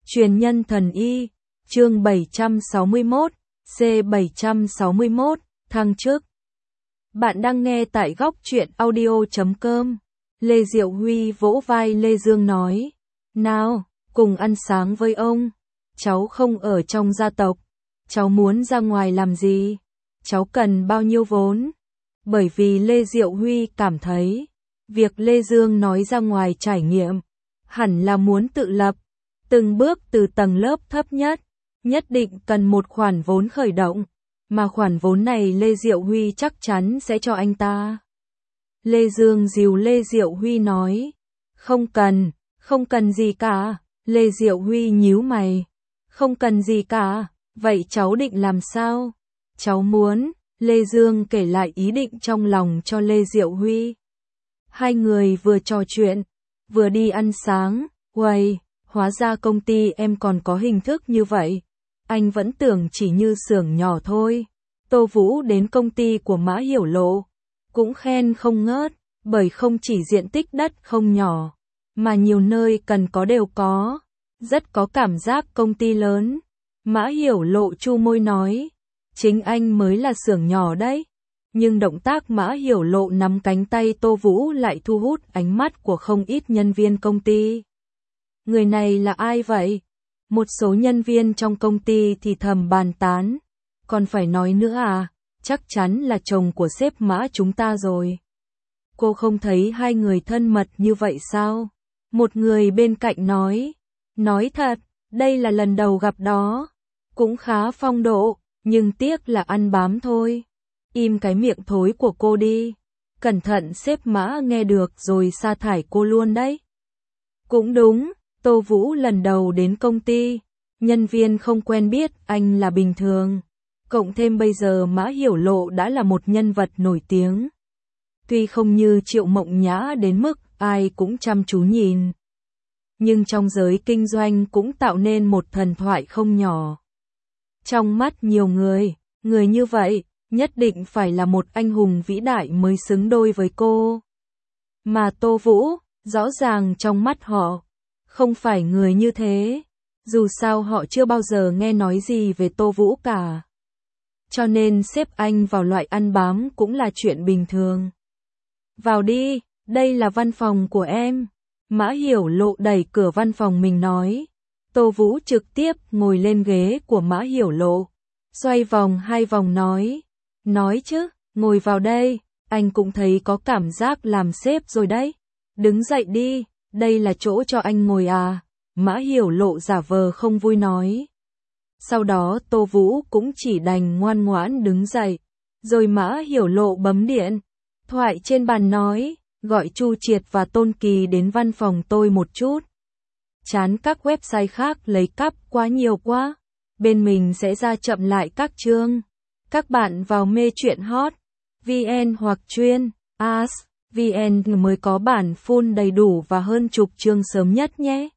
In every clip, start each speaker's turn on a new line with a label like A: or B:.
A: Truyền nhân thần y, chương 761, C761, thăng chức. Bạn đang nghe tại góc truyện audio.com. Lê Diệu Huy vỗ vai Lê Dương nói, nào, cùng ăn sáng với ông. Cháu không ở trong gia tộc, cháu muốn ra ngoài làm gì? Cháu cần bao nhiêu vốn? Bởi vì Lê Diệu Huy cảm thấy, việc Lê Dương nói ra ngoài trải nghiệm, hẳn là muốn tự lập, từng bước từ tầng lớp thấp nhất định cần một khoản vốn khởi động, mà khoản vốn này Lê Diệu Huy chắc chắn sẽ cho anh ta. Lê Dương dìu Lê Diệu Huy nói, không cần gì cả. Lê Diệu Huy nhíu mày, không cần gì cả, vậy cháu định làm sao? Cháu muốn, Lê Dương kể lại ý định trong lòng cho Lê Diệu Huy. Hai người vừa trò chuyện, vừa đi ăn sáng, uầy, hóa ra công ty em còn có hình thức như vậy. Anh vẫn tưởng chỉ như xưởng nhỏ thôi. Tô Vũ đến công ty của Mã Hiểu Lộ, cũng khen không ngớt, bởi không chỉ diện tích đất không nhỏ, mà nhiều nơi cần có đều có, rất có cảm giác công ty lớn. Mã Hiểu Lộ chu môi nói, chính anh mới là xưởng nhỏ đấy. Nhưng động tác Mã Hiểu Lộ nắm cánh tay Tô Vũ lại thu hút ánh mắt của không ít nhân viên công ty. Người này là ai vậy? Một số nhân viên trong công ty thì thầm bàn tán. Còn phải nói nữa à? Chắc chắn là chồng của sếp Mã chúng ta rồi. Cô không thấy hai người thân mật như vậy sao? Một người bên cạnh nói. Nói thật, đây là lần đầu gặp đó. Cũng khá phong độ, nhưng tiếc là ăn bám thôi. Im cái miệng thối của cô đi. Cẩn thận sếp Mã nghe được rồi sa thải cô luôn đấy. Cũng đúng, Tô Vũ lần đầu đến công ty, nhân viên không quen biết anh là bình thường. Cộng thêm bây giờ Mã Hiểu Lộ đã là một nhân vật nổi tiếng. Tuy không như Triệu Mộng Nhã đến mức ai cũng chăm chú nhìn, nhưng trong giới kinh doanh cũng tạo nên một thần thoại không nhỏ. Trong mắt nhiều người như vậy, nhất định phải là một anh hùng vĩ đại mới xứng đôi với cô. Mà Tô Vũ, rõ ràng trong mắt họ, không phải người như thế. Dù sao họ chưa bao giờ nghe nói gì về Tô Vũ cả. Cho nên xếp anh vào loại ăn bám cũng là chuyện bình thường. Vào đi, đây là văn phòng của em. Mã Hiểu Lộ đẩy cửa văn phòng mình nói. Tô Vũ trực tiếp ngồi lên ghế của Mã Hiểu Lộ, xoay vòng hai vòng nói. Nói chứ, ngồi vào đây, anh cũng thấy có cảm giác làm sếp rồi đấy. Đứng dậy đi, đây là chỗ cho anh ngồi à? Mã Hiểu Lộ giả vờ không vui nói. Sau đó Tô Vũ cũng chỉ đành ngoan ngoãn đứng dậy. Rồi Mã Hiểu Lộ bấm điện thoại trên bàn nói, gọi Chu Triệt và Tôn Kỳ đến văn phòng tôi một chút. Chán các website khác lấy cắp quá nhiều quá. Bên mình sẽ ra chậm lại các chương. Các bạn vào mê truyện hot VN hoặc chuyên As VN mới có bản full đầy đủ và hơn chục chương sớm nhất nhé.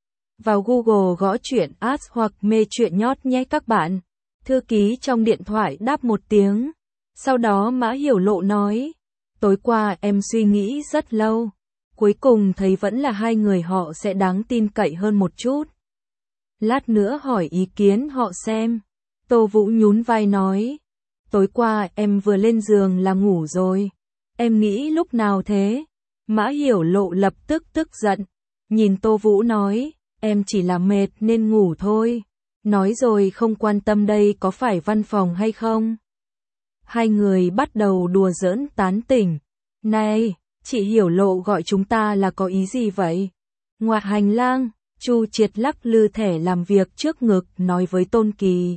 A: Vào Google gõ truyện As hoặc mê truyện nhót nhé các bạn. Thư ký trong điện thoại đáp một tiếng. Sau đó Mã Hiểu Lộ nói, tối qua em suy nghĩ rất lâu. Cuối cùng thấy vẫn là hai người họ sẽ đáng tin cậy hơn một chút. Lát nữa hỏi ý kiến họ xem. Tô Vũ nhún vai nói, tối qua em vừa lên giường là ngủ rồi. Em nghĩ lúc nào thế? Mã Hiểu Lộ lập tức tức giận. Nhìn Tô Vũ nói, em chỉ là mệt nên ngủ thôi. Nói rồi không quan tâm đây có phải văn phòng hay không. Hai người bắt đầu đùa giỡn tán tỉnh. Này, chị Hiểu Lộ gọi chúng ta là có ý gì vậy? Ngoài hành lang, Chu Triệt lắc lư thẻ làm việc trước ngực nói với Tôn Kỳ.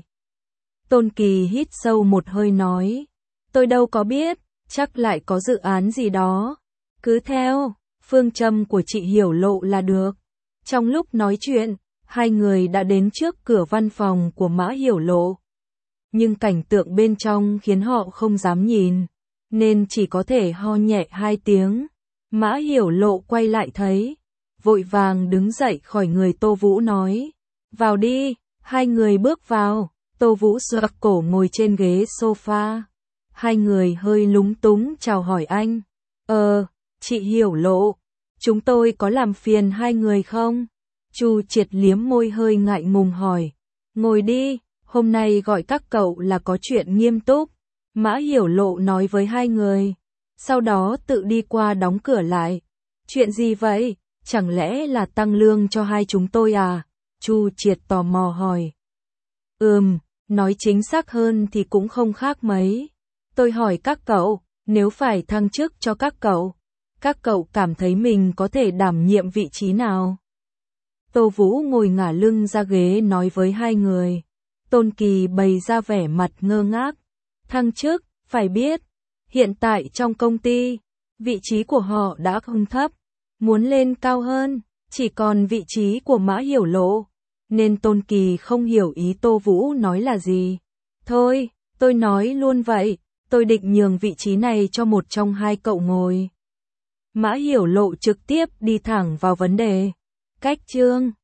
A: Tôn Kỳ hít sâu một hơi nói, tôi đâu có biết, chắc lại có dự án gì đó. Cứ theo phương châm của chị Hiểu Lộ là được. Trong lúc nói chuyện, hai người đã đến trước cửa văn phòng của Mã Hiểu Lộ. Nhưng cảnh tượng bên trong khiến họ không dám nhìn, nên chỉ có thể ho nhẹ hai tiếng. Mã Hiểu Lộ quay lại thấy, vội vàng đứng dậy khỏi người Tô Vũ nói, vào đi. Hai người bước vào, Tô Vũ xoạc cổ ngồi trên ghế sofa. Hai người hơi lúng túng chào hỏi anh. Chị Hiểu Lộ, chúng tôi có làm phiền hai người không? Chu Triệt liếm môi hơi ngại ngùng hỏi. Ngồi đi, hôm nay gọi các cậu là có chuyện nghiêm túc. Mã Hiểu Lộ nói với hai người. Sau đó tự đi qua đóng cửa lại. Chuyện gì vậy? Chẳng lẽ là tăng lương cho hai chúng tôi à? Chu Triệt tò mò hỏi. Nói chính xác hơn thì cũng không khác mấy. Tôi hỏi các cậu, nếu phải thăng chức cho các cậu cảm thấy mình có thể đảm nhiệm vị trí nào? Tô Vũ ngồi ngả lưng ra ghế nói với hai người. Tôn Kỳ bày ra vẻ mặt ngơ ngác. Thăng chức, phải biết, hiện tại trong công ty, vị trí của họ đã không thấp, muốn lên cao hơn, chỉ còn vị trí của Mã Hiểu Lộ, nên Tôn Kỳ không hiểu ý Tô Vũ nói là gì. Thôi, tôi nói luôn vậy, tôi định nhường vị trí này cho một trong hai cậu ngồi. Mã Hiểu Lộ trực tiếp đi thẳng vào vấn đề. Cách chương